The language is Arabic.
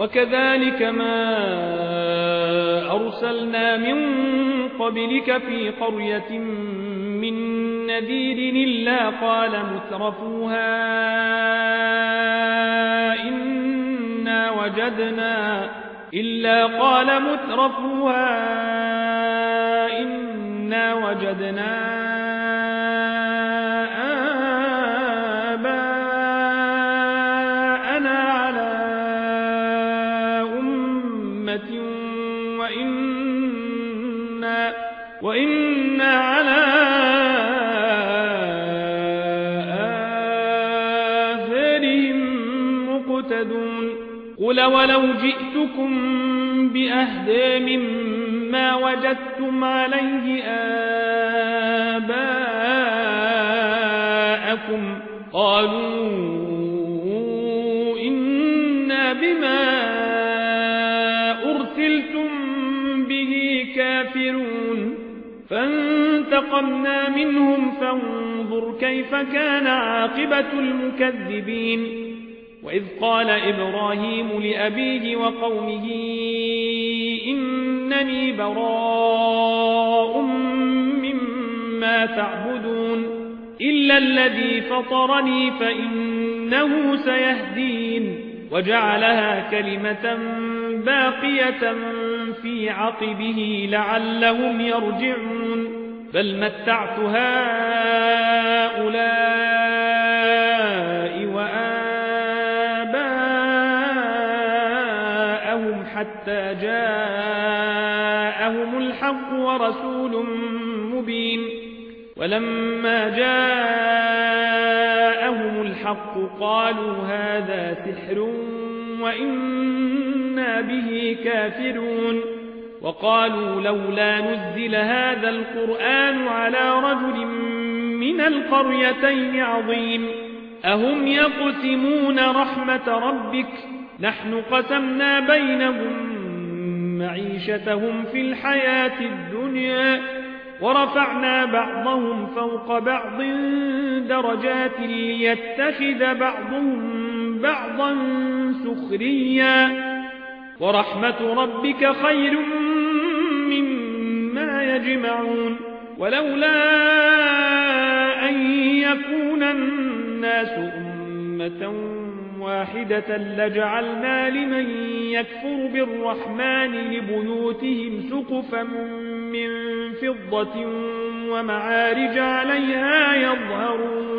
وكذلك ما أرسلنا من قبلك في قرية من نذير إلا قال مترفوها إنا وجدنا آباءنا على أمة وإنا على آثارهم مقتدون قل ولو جئتكم بأهدى مما وجدتم عليه آباءكم قالوا إنا بما أرسلتم به كافرون فانتقمنا منهم فانظر كيف كان عاقبة المكذبين وإذ قال إبراهيم لأبيه وقومه إنني براء مما تعبدون إلا الذي فطرني فإنه سيهدين وجعلها كلمة باقية في عقبه لعلهم يرجعون بل متعت هؤلاء وآباءهم حتى جاءهم الحق ورسول مبين ولما جاءهم الحق قالوا هذا سحر وإنا به كافرون وقالوا لولا نزل هذا القرآن على رجل من القريتين عظيم أهم يقسمون رحمة ربك نحن قسمنا بينهم معيشتهم في الحياة الدنيا ورفعنا بعضهم فوق بعض درجات ليتخذ بعضهم بعضا سخريا ورحمة ربك خير مما يجمعون ولولا أن يكون الناس أمة واحدة لجعلنا لمن يكفر بالرحمن لبيوتهم سقفا من فضة ومعارج عليها يظهرون